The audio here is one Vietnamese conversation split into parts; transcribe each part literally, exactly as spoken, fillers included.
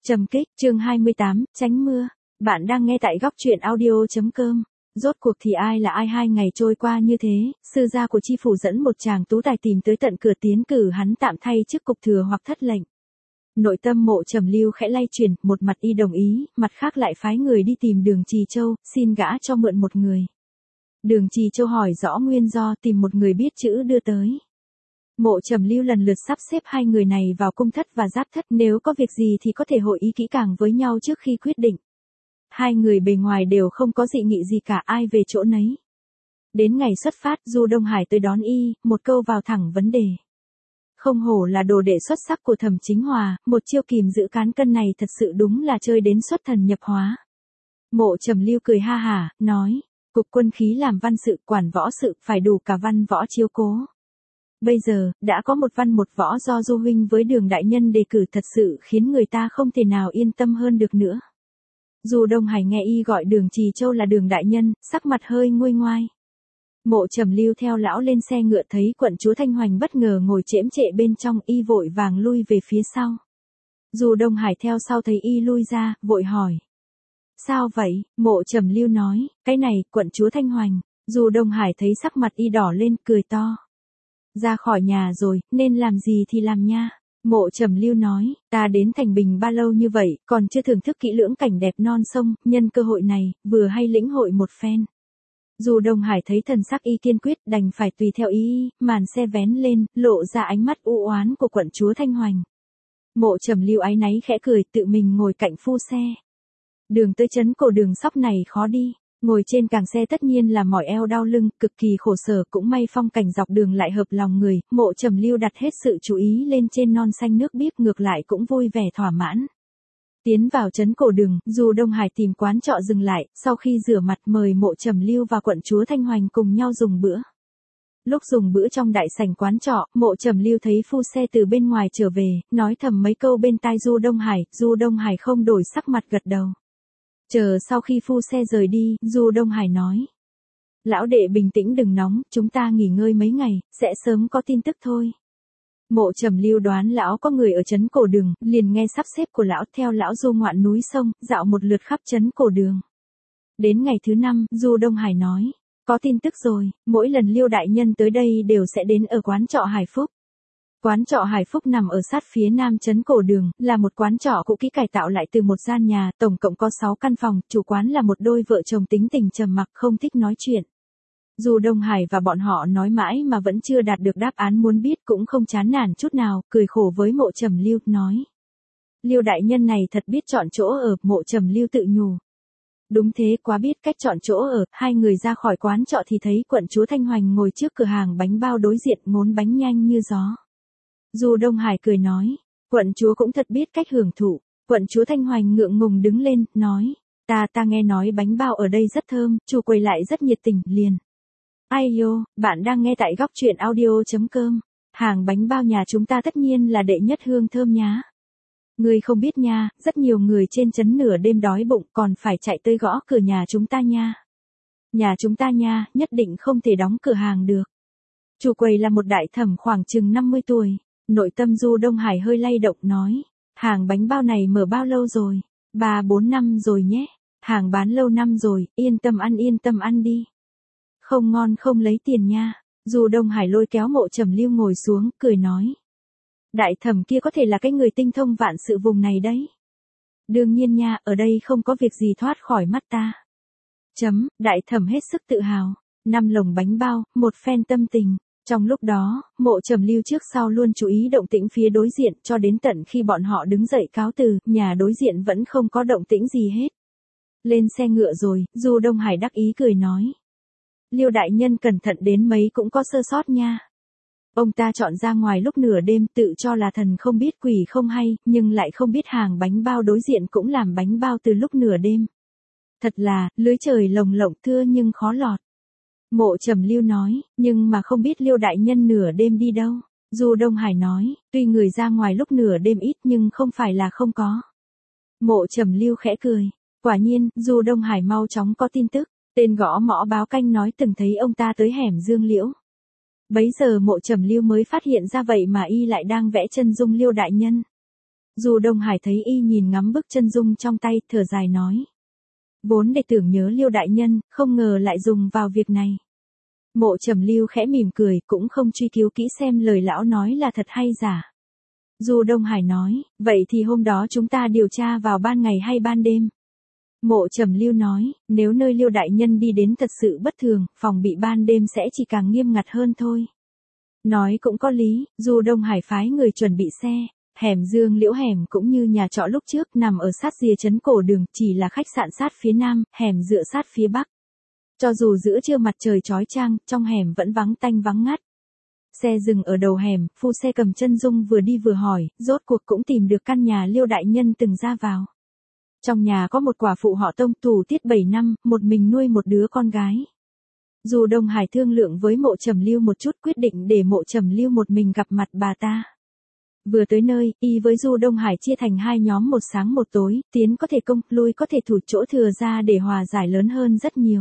Trầm kích, chương hai mươi tám, tránh mưa. Bạn đang nghe tại góc truyện audio.com. Rốt cuộc thì ai là ai? Hai ngày trôi qua như thế, sư gia của chi phủ dẫn một chàng tú tài tìm tới tận cửa tiến cử hắn tạm thay chức cục thừa hoặc thất lệnh. Nội tâm Mộ Trầm Lưu khẽ lay chuyển, một mặt y đồng ý, mặt khác lại phái người đi tìm Đường Trì Châu, xin gã cho mượn một người. Đường Trì Châu hỏi rõ nguyên do, tìm một người biết chữ đưa tới. Mộ Trầm Lưu lần lượt sắp xếp hai người này vào cung thất và giáp thất, nếu có việc gì thì có thể hội ý kỹ càng với nhau trước khi quyết định. Hai người bề ngoài đều không có dị nghị gì cả, ai về chỗ nấy. Đến ngày xuất phát, Du Đông Hải tới đón y, một câu vào thẳng vấn đề. Không hổ là đồ đệ xuất sắc của Thẩm Chính Hòa, một chiêu kìm giữ cán cân này thật sự đúng là chơi đến xuất thần nhập hóa. Mộ Trầm Lưu cười ha hả, nói, cục quân khí làm văn sự, quản võ sự, phải đủ cả văn võ chiếu cố. Bây giờ, đã có một văn một võ do Du huynh với Đường đại nhân đề cử, thật sự khiến người ta không thể nào yên tâm hơn được nữa. Du Đông Hải nghe y gọi Đường Trì Châu là Đường đại nhân, sắc mặt hơi nguôi ngoai. Mộ Trầm Lưu theo lão lên xe ngựa, thấy quận chúa Thanh Hoành bất ngờ ngồi chễm chệ bên trong, y vội vàng lui về phía sau. Du Đông Hải theo sau thấy y lui ra, vội hỏi. Sao vậy? Mộ Trầm Lưu nói, cái này, quận chúa Thanh Hoành. Du Đông Hải thấy sắc mặt y đỏ lên, cười to. Ra khỏi nhà rồi, nên làm gì thì làm nha. Mộ Trầm Lưu nói, ta đến Thành Bình ba lâu như vậy, còn chưa thưởng thức kỹ lưỡng cảnh đẹp non sông, nhân cơ hội này, vừa hay lĩnh hội một phen. Du Đông Hải thấy thần sắc y kiên quyết, đành phải tùy theo ý, màn xe vén lên, lộ ra ánh mắt u oán của quận chúa Thanh Hoành. Mộ Trầm Lưu áy náy khẽ cười, tự mình ngồi cạnh phu xe. Đường tới trấn Cổ Đường sóc này khó đi. Ngồi trên càng xe tất nhiên là mỏi eo đau lưng, cực kỳ khổ sở, cũng may phong cảnh dọc đường lại hợp lòng người. Mộ Trầm Lưu đặt hết sự chú ý lên trên non xanh nước biếc, ngược lại cũng vui vẻ thỏa mãn. Tiến vào trấn Cổ Đường, Du Đông Hải tìm quán trọ dừng lại, sau khi rửa mặt mời Mộ Trầm Lưu và quận chúa Thanh Hoành cùng nhau dùng bữa. Lúc dùng bữa trong đại sảnh quán trọ, Mộ Trầm Lưu thấy phu xe từ bên ngoài trở về, nói thầm mấy câu bên tai Du Đông Hải. Du Đông Hải không đổi sắc mặt gật đầu. Chờ sau khi phu xe rời đi, Du Đông Hải nói. Lão đệ bình tĩnh đừng nóng, chúng ta nghỉ ngơi mấy ngày, sẽ sớm có tin tức thôi. Mộ Trầm Lưu đoán lão có người ở trấn Cổ Đường, liền nghe sắp xếp của lão, theo lão du ngoạn núi sông, dạo một lượt khắp trấn Cổ Đường. Đến ngày thứ năm, Du Đông Hải nói. Có tin tức rồi, mỗi lần Liêu đại nhân tới đây đều sẽ đến ở quán trọ Hải Phúc. Quán trọ Hải Phúc nằm ở sát phía nam trấn Cổ Đường, là một quán trọ cũ kỹ cải tạo lại từ một gian nhà, tổng cộng có sáu căn phòng, chủ quán là một đôi vợ chồng tính tình trầm mặc, không thích nói chuyện. Du Đông Hải và bọn họ nói mãi mà vẫn chưa đạt được đáp án muốn biết, cũng không chán nản chút nào, cười khổ với Mộ Trầm Lưu, nói. Liêu đại nhân này thật biết chọn chỗ ở. Mộ Trầm Lưu tự nhủ. Đúng thế, quá biết cách chọn chỗ ở. Hai người ra khỏi quán trọ thì thấy quận chúa Thanh Hoành ngồi trước cửa hàng bánh bao đối diện, ngốn bánh nhanh như gió. Du Đông Hải cười nói, quận chúa cũng thật biết cách hưởng thụ. Quận chúa Thanh Hoành ngượng ngùng đứng lên, nói, ta ta nghe nói bánh bao ở đây rất thơm, chủ quầy lại rất nhiệt tình, liền. Ai yo, bạn đang nghe tại góc truyện audio.com. Hàng bánh bao nhà chúng ta tất nhiên là đệ nhất hương thơm nhá. Ngươi không biết nha, rất nhiều người trên trấn nửa đêm đói bụng còn phải chạy tới gõ cửa nhà chúng ta nha. Nhà chúng ta nha, nhất định không thể đóng cửa hàng được. Chủ quầy là một đại thẩm khoảng chừng năm mươi tuổi. Nội tâm Du Đông Hải hơi lay động, nói. Hàng bánh bao này mở bao lâu rồi? Ba bốn năm rồi nhé. Hàng bán lâu năm rồi, yên tâm ăn yên tâm ăn đi. Không ngon không lấy tiền nha. Du Đông Hải lôi kéo Mộ Trầm Lưu ngồi xuống, cười nói. Đại thẩm kia có thể là cái người tinh thông vạn sự vùng này đấy. Đương nhiên nha, ở đây không có việc gì thoát khỏi mắt ta. Chấm, đại thẩm hết sức tự hào. Năm lồng bánh bao, một phen tâm tình. Trong lúc đó, Mộ Trầm Lưu trước sau luôn chú ý động tĩnh phía đối diện, cho đến tận khi bọn họ đứng dậy cáo từ, nhà đối diện vẫn không có động tĩnh gì hết. Lên xe ngựa rồi, Du Đông Hải đắc ý cười nói. Liêu đại nhân cẩn thận đến mấy cũng có sơ sót nha. Ông ta chọn ra ngoài lúc nửa đêm, tự cho là thần không biết quỷ không hay, nhưng lại không biết hàng bánh bao đối diện cũng làm bánh bao từ lúc nửa đêm. Thật là, lưới trời lồng lộng thưa nhưng khó lọt. Mộ Trầm Lưu nói, nhưng mà không biết Liêu đại nhân nửa đêm đi đâu. Du Đông Hải nói, tuy người ra ngoài lúc nửa đêm ít nhưng không phải là không có. Mộ Trầm Lưu khẽ cười. Quả nhiên, Du Đông Hải mau chóng có tin tức. Tên gõ mõ báo canh nói từng thấy ông ta tới hẻm Dương Liễu. Bấy giờ Mộ Trầm Lưu mới phát hiện ra vậy mà y lại đang vẽ chân dung Liêu đại nhân. Du Đông Hải thấy y nhìn ngắm bức chân dung trong tay, thở dài nói. Vốn để tưởng nhớ Liêu đại nhân, không ngờ lại dùng vào việc này. Mộ Trầm Lưu khẽ mỉm cười, cũng không truy cứu kỹ xem lời lão nói là thật hay giả. Du Đông Hải nói, vậy thì hôm đó chúng ta điều tra vào ban ngày hay ban đêm? Mộ Trầm Lưu nói, nếu nơi Liêu đại nhân đi đến thật sự bất thường, phòng bị ban đêm sẽ chỉ càng nghiêm ngặt hơn thôi. Nói cũng có lý, Du Đông Hải phái người chuẩn bị xe. Hẻm Dương Liễu hẻm cũng như nhà trọ lúc trước nằm ở sát rìa trấn cổ đường, chỉ là khách sạn sát phía nam, hẻm dựa sát phía bắc. Cho dù giữa trưa mặt trời chói chang, trong hẻm vẫn vắng tanh vắng ngắt. Xe dừng ở đầu hẻm, phu xe cầm chân dung vừa đi vừa hỏi, rốt cuộc cũng tìm được căn nhà Liêu đại nhân từng ra vào. Trong nhà có một quả phụ họ Tông tù tiết bảy năm, một mình nuôi một đứa con gái. Du Đông Hải thương lượng với Mộ Trầm Lưu một chút, quyết định để Mộ Trầm Lưu một mình gặp mặt bà ta. Vừa tới nơi, y với Du Đông Hải chia thành hai nhóm, một sáng một tối, tiến có thể công, lui có thể thủ, chỗ thừa ra để hòa giải lớn hơn rất nhiều.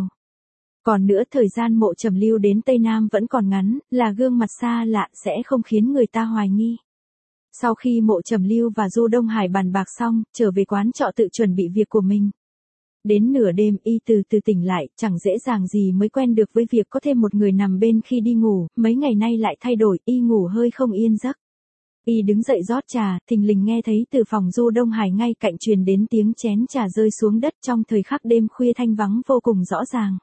Còn nữa, thời gian Mộ Trầm Lưu đến Tây Nam vẫn còn ngắn, là gương mặt xa lạ sẽ không khiến người ta hoài nghi. Sau khi Mộ Trầm Lưu và Du Đông Hải bàn bạc xong, trở về quán trọ tự chuẩn bị việc của mình. Đến nửa đêm y từ từ tỉnh lại, chẳng dễ dàng gì mới quen được với việc có thêm một người nằm bên khi đi ngủ, mấy ngày nay lại thay đổi, y ngủ hơi không yên giấc. Y đứng dậy rót trà, thình lình nghe thấy từ phòng Du Đông Hải ngay cạnh truyền đến tiếng chén trà rơi xuống đất trong thời khắc đêm khuya thanh vắng vô cùng rõ ràng.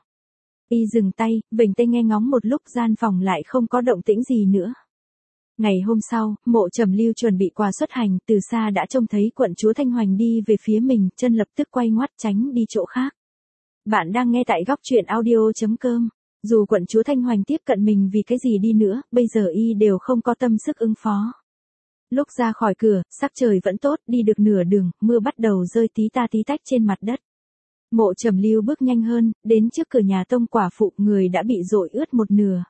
Y dừng tay, vểnh tay nghe ngóng một lúc, gian phòng lại không có động tĩnh gì nữa. Ngày hôm sau, Mộ Trầm Lưu chuẩn bị quà xuất hành, từ xa đã trông thấy quận chúa Thanh Hoành đi về phía mình, chân lập tức quay ngoắt tránh đi chỗ khác. Bạn đang nghe tại góc truyện audio chấm com. Dù quận chúa Thanh Hoành tiếp cận mình vì cái gì đi nữa, bây giờ y đều không có tâm sức ứng phó. Lúc ra khỏi cửa, sắc trời vẫn tốt, đi được nửa đường, mưa bắt đầu rơi tí ta tí tách trên mặt đất. Mộ Trầm Lưu bước nhanh hơn, đến trước cửa nhà Tông quả phụ, người đã bị dội ướt một nửa.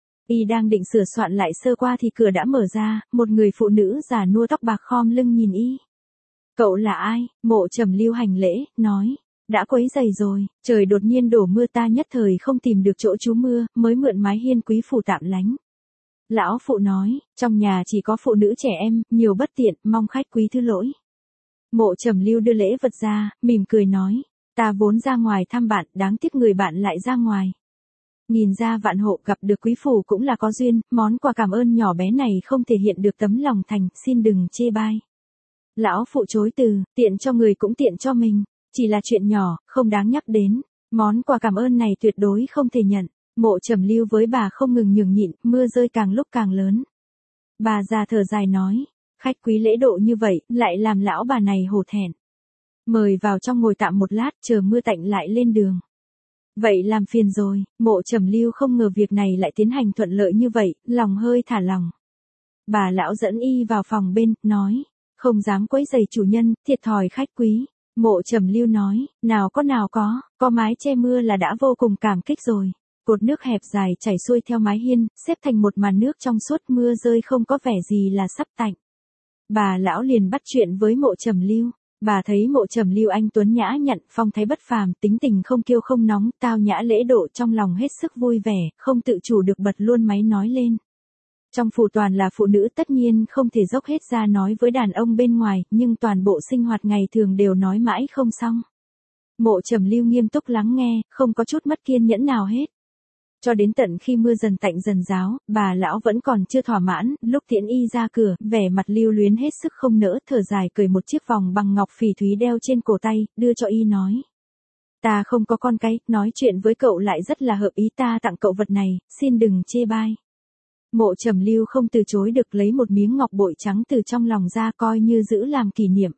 Y đang định sửa soạn lại sơ qua thì cửa đã mở ra, một người phụ nữ già nua tóc bạc khom lưng nhìn y. Cậu là ai? Mộ Trầm Lưu hành lễ, nói. Đã quấy rầy rồi, trời đột nhiên đổ mưa, ta nhất thời không tìm được chỗ trú mưa, mới mượn mái hiên quý phủ tạm lánh. Lão phụ nói, trong nhà chỉ có phụ nữ trẻ em, nhiều bất tiện, mong khách quý thứ lỗi. Mộ Trầm Lưu đưa lễ vật ra, mỉm cười nói, ta vốn ra ngoài thăm bạn, đáng tiếc người bạn lại ra ngoài. Nhìn ra vạn hộ, gặp được quý phủ cũng là có duyên, món quà cảm ơn nhỏ bé này không thể hiện được tấm lòng thành, xin đừng chê bai. Lão phụ chối từ, tiện cho người cũng tiện cho mình, chỉ là chuyện nhỏ, không đáng nhắc đến, món quà cảm ơn này tuyệt đối không thể nhận. Mộ Trầm Lưu với bà không ngừng nhường nhịn, mưa rơi càng lúc càng lớn. Bà già thở dài nói, khách quý lễ độ như vậy, lại làm lão bà này hổ thẹn. Mời vào trong ngồi tạm một lát, chờ mưa tạnh lại lên đường. Vậy làm phiền rồi, Mộ Trầm Lưu không ngờ việc này lại tiến hành thuận lợi như vậy, lòng hơi thả lòng. Bà lão dẫn y vào phòng bên, nói, không dám quấy rầy chủ nhân, thiệt thòi khách quý. Mộ Trầm Lưu nói, nào có nào có, có mái che mưa là đã vô cùng cảm kích rồi. Cột nước hẹp dài chảy xuôi theo mái hiên, xếp thành một màn nước trong suốt, mưa rơi không có vẻ gì là sắp tạnh. Bà lão liền bắt chuyện với Mộ Trầm Lưu. Bà thấy Mộ Trầm Lưu anh tuấn nhã nhặn, phong thái bất phàm, tính tình không kiêu không nóng, tao nhã lễ độ, trong lòng hết sức vui vẻ, không tự chủ được bật luôn máy nói lên. Trong phủ toàn là phụ nữ, tất nhiên không thể dốc hết ra nói với đàn ông bên ngoài, nhưng toàn bộ sinh hoạt ngày thường đều nói mãi không xong. Mộ Trầm Lưu nghiêm túc lắng nghe, không có chút mất kiên nhẫn nào hết. Cho đến tận khi mưa dần tạnh dần ráo, bà lão vẫn còn chưa thỏa mãn, lúc tiễn y ra cửa, vẻ mặt lưu luyến hết sức không nỡ, thở dài cởi một chiếc vòng bằng ngọc phỉ thúy đeo trên cổ tay, đưa cho y nói. Ta không có con cái, nói chuyện với cậu lại rất là hợp ý, ta tặng cậu vật này, xin đừng chê bai. Mộ Trầm Lưu không từ chối được, lấy một miếng ngọc bội trắng từ trong lòng ra, coi như giữ làm kỷ niệm.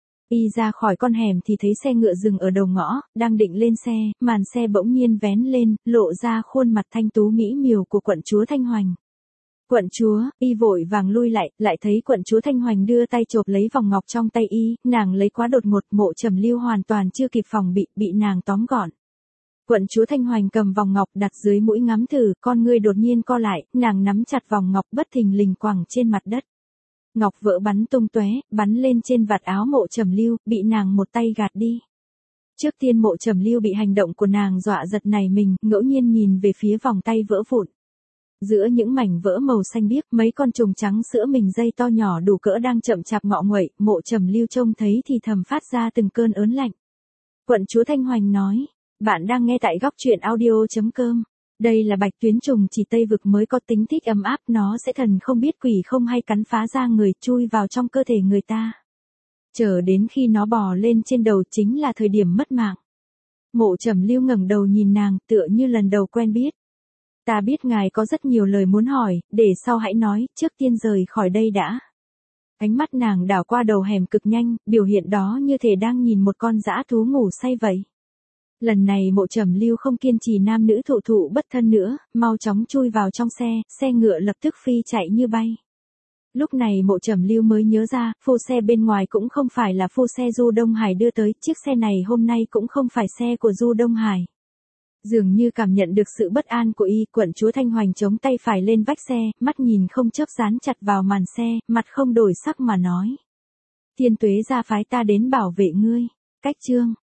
Y ra khỏi con hẻm thì thấy xe ngựa dừng ở đầu ngõ, đang định lên xe, màn xe bỗng nhiên vén lên, lộ ra khuôn mặt thanh tú mỹ miều của quận chúa Thanh Hoành. Quận chúa, y vội vàng lui lại, lại thấy quận chúa Thanh Hoành đưa tay chộp lấy vòng ngọc trong tay y, nàng lấy quá đột ngột, Mộ Trầm Lưu hoàn toàn chưa kịp phòng bị, bị nàng tóm gọn. Quận chúa Thanh Hoành cầm vòng ngọc đặt dưới mũi ngắm thử, con ngươi đột nhiên co lại, nàng nắm chặt vòng ngọc bất thình lình quẳng trên mặt đất. Ngọc vỡ bắn tung tóe, bắn lên trên vạt áo Mộ Trầm Lưu, bị nàng một tay gạt đi. Trước tiên Mộ Trầm Lưu bị hành động của nàng dọa giật nảy mình, ngẫu nhiên nhìn về phía vòng tay vỡ vụn. Giữa những mảnh vỡ màu xanh biếc, mấy con trùng trắng sữa mình dây to nhỏ đủ cỡ đang chậm chạp ngọ nguậy, Mộ Trầm Lưu trông thấy thì thầm phát ra từng cơn ớn lạnh. Quận chúa Thanh Hoành nói, bạn đang nghe tại góc truyện audio.com. Đây là bạch tuyến trùng chỉ Tây Vực mới có tính thích ấm áp, nó sẽ thần không biết quỷ không hay cắn phá da người, chui vào trong cơ thể người ta. Chờ đến khi nó bò lên trên đầu chính là thời điểm mất mạng. Mộ Trầm Lưu ngẩng đầu nhìn nàng, tựa như lần đầu quen biết. Ta biết ngài có rất nhiều lời muốn hỏi, để sau hãy nói, trước tiên rời khỏi đây đã. Ánh mắt nàng đảo qua đầu hẻm cực nhanh, biểu hiện đó như thể đang nhìn một con dã thú ngủ say vậy. Lần này Mộ Trầm Lưu không kiên trì nam nữ thụ thụ bất thân nữa, mau chóng chui vào trong xe, xe ngựa lập tức phi chạy như bay. Lúc này Mộ Trầm Lưu mới nhớ ra, phô xe bên ngoài cũng không phải là phô xe Du Đông Hải đưa tới, chiếc xe này hôm nay cũng không phải xe của Du Đông Hải. Dường như cảm nhận được sự bất an của y, quận chúa Thanh Hoành chống tay phải lên vách xe, mắt nhìn không chớp dán chặt vào màn xe, mặt không đổi sắc mà nói. Thiên Tuế gia phái ta đến bảo vệ ngươi. Cách chương